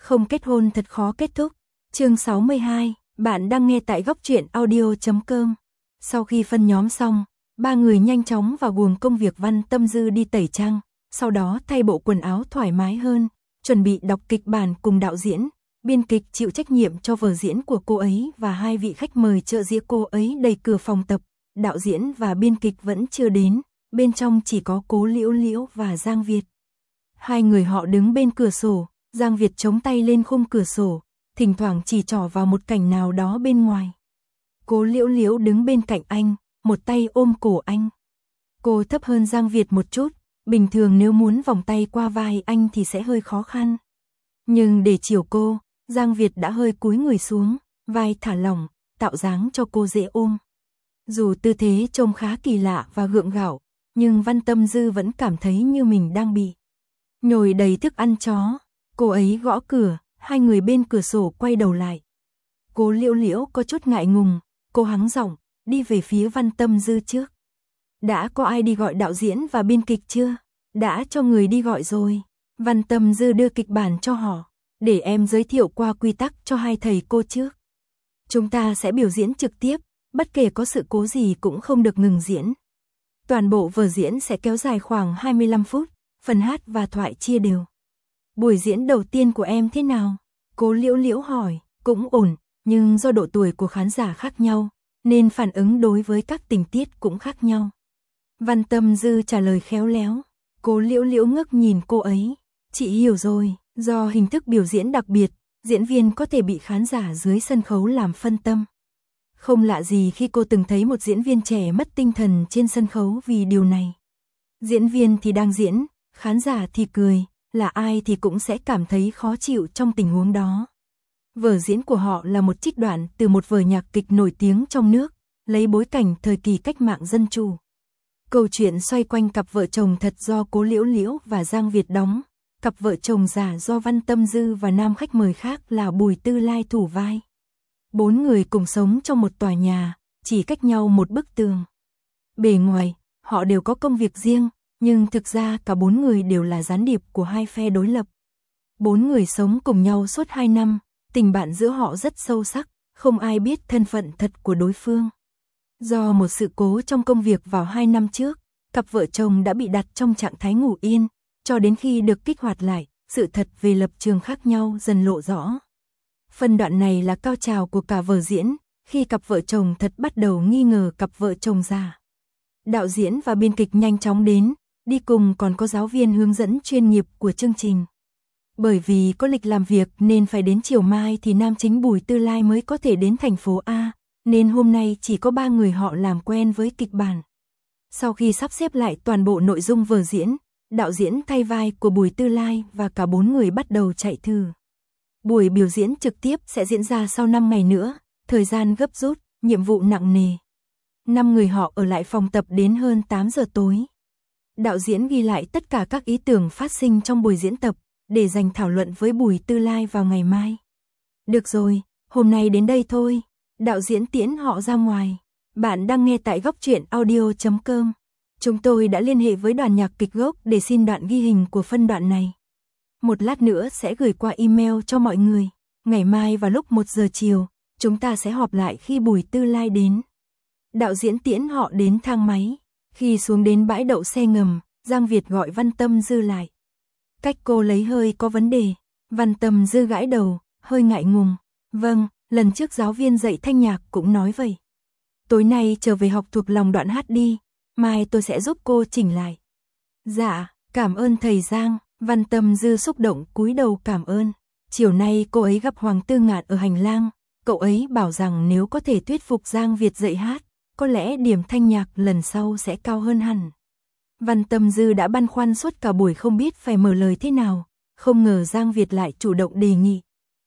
Không kết hôn thật khó kết thúc. Chương 62, bạn đang nghe tại góc truyện audio.com. Sau khi phân nhóm xong, ba người nhanh chóng vào guồng công việc. Văn Tâm Dư đi tẩy trang, sau đó thay bộ quần áo thoải mái hơn, chuẩn bị đọc kịch bản cùng đạo diễn, biên kịch chịu trách nhiệm cho vở diễn của cô ấy và hai vị khách mời trợ dĩa cô ấy đẩy cửa phòng tập. Đạo diễn và biên kịch vẫn chưa đến, bên trong chỉ có Cố Liễu Liễu và Giang Việt. Hai người họ đứng bên cửa sổ, Giang Việt chống tay lên khung cửa sổ, thỉnh thoảng chỉ trỏ vào một cảnh nào đó bên ngoài. Cố Liễu Liễu đứng bên cạnh anh, một tay ôm cổ anh. Cô thấp hơn Giang Việt một chút, bình thường nếu muốn vòng tay qua vai anh thì sẽ hơi khó khăn. Nhưng để chiều cô, Giang Việt đã hơi cúi người xuống, vai thả lỏng, tạo dáng cho cô dễ ôm. Dù tư thế trông khá kỳ lạ và gượng gạo, nhưng Văn Tâm Dư vẫn cảm thấy như mình đang bị nhồi đầy thức ăn chó. Cô ấy gõ cửa, hai người bên cửa sổ quay đầu lại. Cố Liễu Liễu có chút ngại ngùng, cô hắng giọng, đi về phía Văn Tâm Dư trước. Đã có ai đi gọi đạo diễn và biên kịch chưa? Đã cho người đi gọi rồi. Văn Tâm Dư đưa kịch bản cho họ, để em giới thiệu qua quy tắc cho hai thầy cô trước. Chúng ta sẽ biểu diễn trực tiếp, bất kể có sự cố gì cũng không được ngừng diễn. Toàn bộ vở diễn sẽ kéo dài khoảng 25 phút, phần hát và thoại chia đều. Buổi diễn đầu tiên của em thế nào? Cố Liễu Liễu hỏi. Cũng ổn, nhưng do độ tuổi của khán giả khác nhau, nên phản ứng đối với các tình tiết cũng khác nhau. Văn Tâm Dư trả lời khéo léo. Cố Liễu Liễu ngước nhìn cô ấy. Chị hiểu rồi, do hình thức biểu diễn đặc biệt, diễn viên có thể bị khán giả dưới sân khấu làm phân tâm. Không lạ gì khi cô từng thấy một diễn viên trẻ mất tinh thần trên sân khấu vì điều này. Diễn viên thì đang diễn, khán giả thì cười, là ai thì cũng sẽ cảm thấy khó chịu trong tình huống đó. Vở diễn của họ là một trích đoạn từ một vở nhạc kịch nổi tiếng trong nước, lấy bối cảnh thời kỳ cách mạng dân chủ. Câu chuyện xoay quanh cặp vợ chồng thật do Cố Liễu Liễu và Giang Việt đóng, cặp vợ chồng giả do Văn Tâm Dư và nam khách mời khác là Bùi Tư Lai thủ vai. 4 người cùng sống trong một tòa nhà, chỉ cách nhau một bức tường. Bề ngoài, họ đều có công việc riêng, nhưng thực ra cả 4 người đều là gián điệp của hai phe đối lập. 4 người sống cùng nhau suốt 2 năm, tình bạn giữa họ rất sâu sắc, không ai biết thân phận thật của đối phương. Do một sự cố trong công việc vào 2 năm trước, cặp vợ chồng đã bị đặt trong trạng thái ngủ yên, cho đến khi được kích hoạt lại, sự thật về lập trường khác nhau dần lộ rõ. Phần đoạn này là cao trào của cả vở diễn, khi cặp vợ chồng thật bắt đầu nghi ngờ cặp vợ chồng giả. Đạo diễn và biên kịch nhanh chóng đến, đi cùng còn có giáo viên hướng dẫn chuyên nghiệp của chương trình. Bởi vì có lịch làm việc nên phải đến chiều mai thì nam chính Bùi Tư Lai mới có thể đến thành phố A, nên hôm nay chỉ có 3 người họ làm quen với kịch bản. Sau khi sắp xếp lại toàn bộ nội dung vở diễn, đạo diễn thay vai của Bùi Tư Lai và cả 4 người bắt đầu chạy thử. Buổi biểu diễn trực tiếp sẽ diễn ra sau 5 ngày nữa, thời gian gấp rút, nhiệm vụ nặng nề. 5 người họ ở lại phòng tập đến hơn 8 giờ tối. Đạo diễn ghi lại tất cả các ý tưởng phát sinh trong buổi diễn tập, để dành thảo luận với Bùi Tư Lai vào ngày mai. Được rồi, hôm nay đến đây thôi. Đạo diễn tiễn họ ra ngoài. Bạn đang nghe tại góc truyện audio.com. Chúng tôi đã liên hệ với đoàn nhạc kịch gốc để xin đoạn ghi hình của phân đoạn này. Một lát nữa sẽ gửi qua email cho mọi người. Ngày mai vào lúc 1 giờ chiều, chúng ta sẽ họp lại khi Bùi Tư Lai đến. Đạo diễn tiễn họ đến thang máy. Khi xuống đến bãi đậu xe ngầm, Giang Việt gọi Văn Tâm Dư lại. Cách cô lấy hơi có vấn đề. Văn Tâm Dư gãi đầu, hơi ngại ngùng. Vâng, lần trước giáo viên dạy thanh nhạc cũng nói vậy. Tối nay trở về học thuộc lòng đoạn hát đi, mai tôi sẽ giúp cô chỉnh lại. Dạ, cảm ơn thầy Giang. Văn Tâm Dư xúc động cúi đầu cảm ơn. Chiều nay cô ấy gặp Hoàng Tư Ngạn ở hành lang, cậu ấy bảo rằng nếu có thể thuyết phục Giang Việt dạy hát, có lẽ điểm thanh nhạc lần sau sẽ cao hơn hẳn. Văn Tâm Dư đã băn khoăn suốt cả buổi không biết phải mở lời thế nào, không ngờ Giang Việt lại chủ động đề nghị.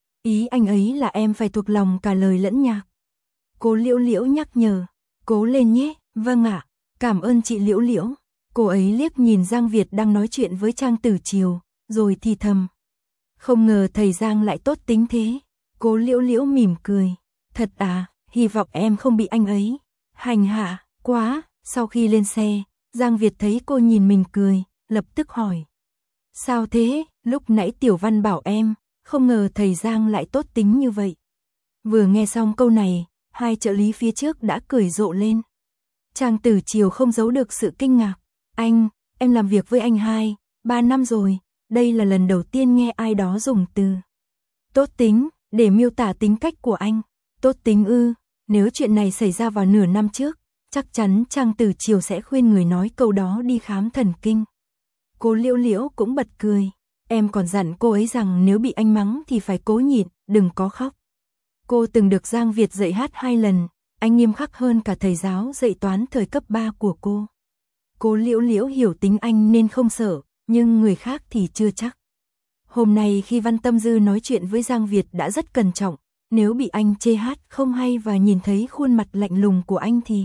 Ý anh ấy là em phải thuộc lòng cả lời lẫn nhạc. Cố Liễu Liễu nhắc nhở, cố lên nhé. Vâng ạ, cảm ơn chị Liễu Liễu. Cô ấy liếc nhìn Giang Việt đang nói chuyện với Trang Tử Triều, rồi thì thầm. Không ngờ thầy Giang lại tốt tính thế. Cố Liễu Liễu mỉm cười. Thật à, hy vọng em không bị anh ấy hành hạ quá. Sau khi lên xe, Giang Việt thấy cô nhìn mình cười, lập tức hỏi. Sao thế, lúc nãy Tiểu Văn bảo em, không ngờ thầy Giang lại tốt tính như vậy. Vừa nghe xong câu này, hai trợ lý phía trước đã cười rộ lên. Trang Tử Chiều không giấu được sự kinh ngạc. Anh, em làm việc với anh 2-3 năm rồi, đây là lần đầu tiên nghe ai đó dùng từ tốt tính để miêu tả tính cách của anh. Tốt tính ư? Nếu chuyện này xảy ra vào nửa năm trước, chắc chắn Trang Tử Chiều sẽ khuyên người nói câu đó đi khám thần kinh. Cô Liễu Liễu cũng bật cười. Em còn dặn cô ấy rằng nếu bị anh mắng thì phải cố nhịn, đừng có khóc. Cô từng được Giang Việt dạy hát 2 lần, anh nghiêm khắc hơn cả thầy giáo dạy toán thời cấp 3 của cô. Cô Liễu Liễu hiểu tính anh nên không sợ, nhưng người khác thì chưa chắc. Hôm nay khi Văn Tâm Dư nói chuyện với Giang Việt đã rất cẩn trọng, nếu bị anh chê hát không hay và nhìn thấy khuôn mặt lạnh lùng của anh thì...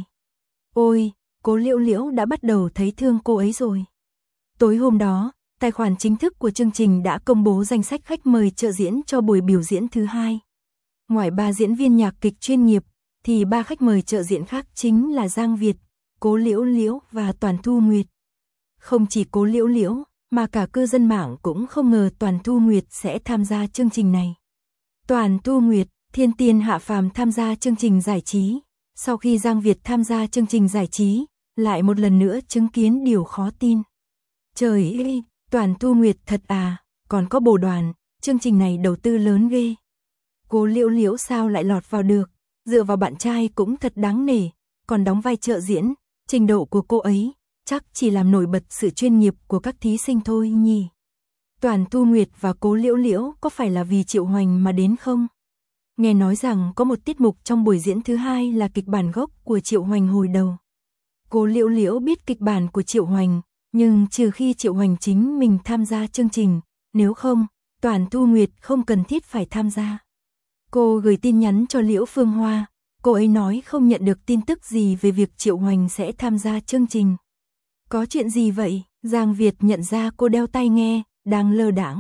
Ôi, cô Liễu Liễu đã bắt đầu thấy thương cô ấy rồi. Tối hôm đó, tài khoản chính thức của chương trình đã công bố danh sách khách mời trợ diễn cho buổi biểu diễn thứ 2. Ngoài 3 diễn viên nhạc kịch chuyên nghiệp, thì 3 khách mời trợ diễn khác chính là Giang Việt, Cố Liễu Liễu và Toàn Thu Nguyệt. Không chỉ Cố Liễu Liễu, mà cả cư dân mạng cũng không ngờ Toàn Thu Nguyệt sẽ tham gia chương trình này. Toàn Thu Nguyệt, thiên tiên hạ phàm tham gia chương trình giải trí. Sau khi Giang Việt tham gia chương trình giải trí, lại một lần nữa chứng kiến điều khó tin. Trời ơi, Toàn Thu Nguyệt thật à, còn có Bồ Đoàn, chương trình này đầu tư lớn ghê. Cố Liễu Liễu sao lại lọt vào được, dựa vào bạn trai cũng thật đáng nể, còn đóng vai trợ diễn, trình độ của cô ấy, chắc chỉ làm nổi bật sự chuyên nghiệp của các thí sinh thôi nhỉ. Toàn Thu Nguyệt và Cố Liễu Liễu có phải là vì Triệu Hoành mà đến không? Nghe nói rằng có một tiết mục trong buổi diễn thứ 2 là kịch bản gốc của Triệu Hoành hồi đầu. Cố Liễu Liễu biết kịch bản của Triệu Hoành, nhưng trừ khi Triệu Hoành chính mình tham gia chương trình, nếu không, Toàn Thu Nguyệt không cần thiết phải tham gia. Cô gửi tin nhắn cho Liễu Phương Hoa, cô ấy nói không nhận được tin tức gì về việc Triệu Hoành sẽ tham gia chương trình. Có chuyện gì vậy? Giang Việt nhận ra cô đeo tai nghe, đang lơ đãng.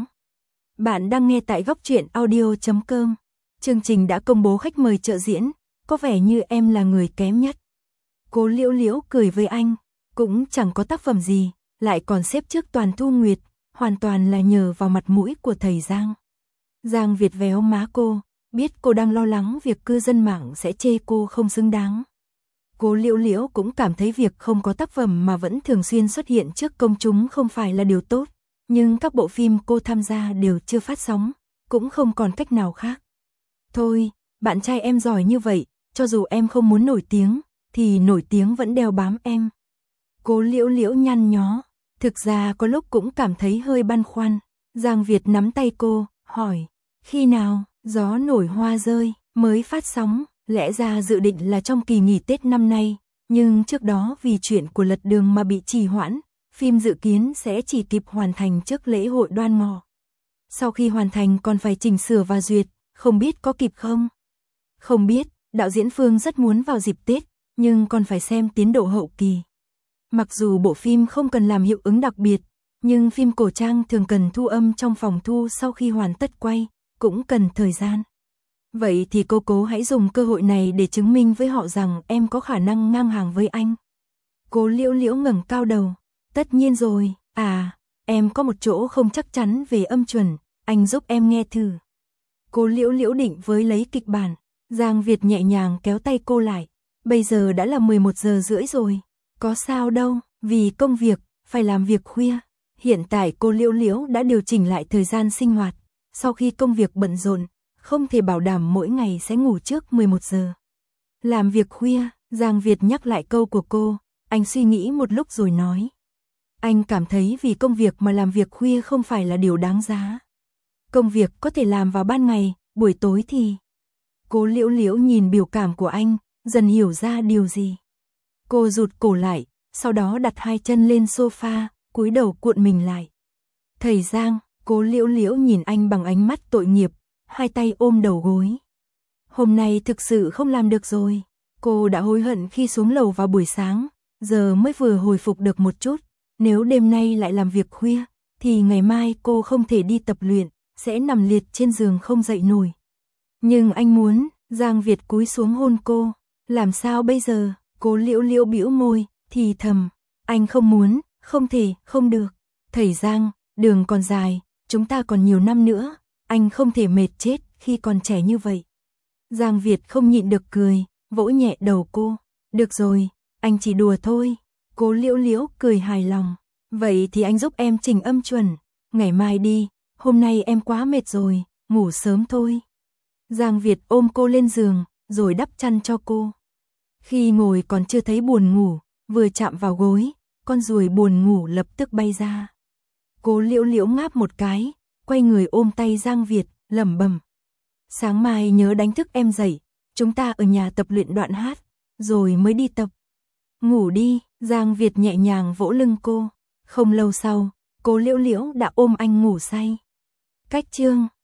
Bạn đang nghe tại góc truyện audio.com. Chương trình đã công bố khách mời trợ diễn, có vẻ như em là người kém nhất. Cố Liễu Liễu cười với anh, cũng chẳng có tác phẩm gì, lại còn xếp trước Toàn Thu Nguyệt, hoàn toàn là nhờ vào mặt mũi của thầy Giang. Giang Việt véo má cô, biết cô đang lo lắng việc cư dân mạng sẽ chê cô không xứng đáng. Cố Liễu Liễu cũng cảm thấy việc không có tác phẩm mà vẫn thường xuyên xuất hiện trước công chúng không phải là điều tốt, nhưng các bộ phim cô tham gia đều chưa phát sóng, cũng không còn cách nào khác. Thôi, bạn trai em giỏi như vậy, cho dù em không muốn nổi tiếng, thì nổi tiếng vẫn đeo bám em. Cố Liễu Liễu nhăn nhó, thực ra có lúc cũng cảm thấy hơi băn khoăn. Giang Việt nắm tay cô, hỏi, khi nào Gió Nổi Hoa Rơi mới phát sóng? Lẽ ra dự định là trong kỳ nghỉ Tết năm nay, nhưng trước đó vì chuyện của Lật Đường mà bị trì hoãn, phim dự kiến sẽ chỉ kịp hoàn thành trước lễ hội Đoan Ngọ. Sau khi hoàn thành còn phải chỉnh sửa và duyệt, không biết có kịp không? Không biết, đạo diễn Phương rất muốn vào dịp Tết, nhưng còn phải xem tiến độ hậu kỳ. Mặc dù bộ phim không cần làm hiệu ứng đặc biệt, nhưng phim cổ trang thường cần thu âm trong phòng thu sau khi hoàn tất quay, cũng cần thời gian. Vậy thì cô hãy dùng cơ hội này để chứng minh với họ rằng em có khả năng ngang hàng với anh. Cố Liễu Liễu ngẩng cao đầu, tất nhiên rồi, em có một chỗ không chắc chắn về âm chuẩn, anh giúp em nghe thử. Cố Liễu Liễu định với lấy kịch bản, Giang Việt nhẹ nhàng kéo tay cô lại, bây giờ đã là 11 giờ rưỡi rồi, có sao đâu, vì công việc, phải làm việc khuya. Hiện tại cô Liễu Liễu đã điều chỉnh lại thời gian sinh hoạt, sau khi công việc bận rộn, không thể bảo đảm mỗi ngày sẽ ngủ trước 11 giờ. Làm việc khuya, Giang Việt nhắc lại câu của cô, anh suy nghĩ một lúc rồi nói. Anh cảm thấy vì công việc mà làm việc khuya không phải là điều đáng giá. Công việc có thể làm vào ban ngày, buổi tối thì... Cố Liễu Liễu nhìn biểu cảm của anh, dần hiểu ra điều gì. Cô rụt cổ lại, sau đó đặt hai chân lên sofa, cúi đầu cuộn mình lại. Thầy Giang, Cố Liễu Liễu nhìn anh bằng ánh mắt tội nghiệp, hai tay ôm đầu gối. Hôm nay thực sự không làm được rồi. Cô đã hối hận khi xuống lầu vào buổi sáng, giờ mới vừa hồi phục được một chút. Nếu đêm nay lại làm việc khuya, thì ngày mai cô không thể đi tập luyện, sẽ nằm liệt trên giường không dậy nổi. Nhưng anh muốn, Giang Việt cúi xuống hôn cô. Làm sao bây giờ? Cố Liễu Liễu bĩu môi, thì thầm. Anh không muốn, không thể, không được. Thầy Giang, đường còn dài, chúng ta còn nhiều năm nữa. anh không thể mệt chết khi còn trẻ như vậy. Giang Việt không nhịn được cười, vỗ nhẹ đầu cô. Được rồi, anh chỉ đùa thôi. Cố Liễu Liễu cười hài lòng. Vậy thì anh giúp em chỉnh âm chuẩn. Ngày mai đi, hôm nay em quá mệt rồi, ngủ sớm thôi. Giang Việt ôm cô lên giường, rồi đắp chăn cho cô. Khi ngồi còn chưa thấy buồn ngủ, vừa chạm vào gối, con ruồi buồn ngủ lập tức bay ra. Cố Liễu Liễu ngáp một cái, quay người ôm tay Giang Việt, lẩm bẩm. Sáng mai nhớ đánh thức em dậy, chúng ta ở nhà tập luyện đoạn hát, rồi mới đi tập. Ngủ đi, Giang Việt nhẹ nhàng vỗ lưng cô. Không lâu sau, Cố Liễu Liễu đã ôm anh ngủ say. Cách chương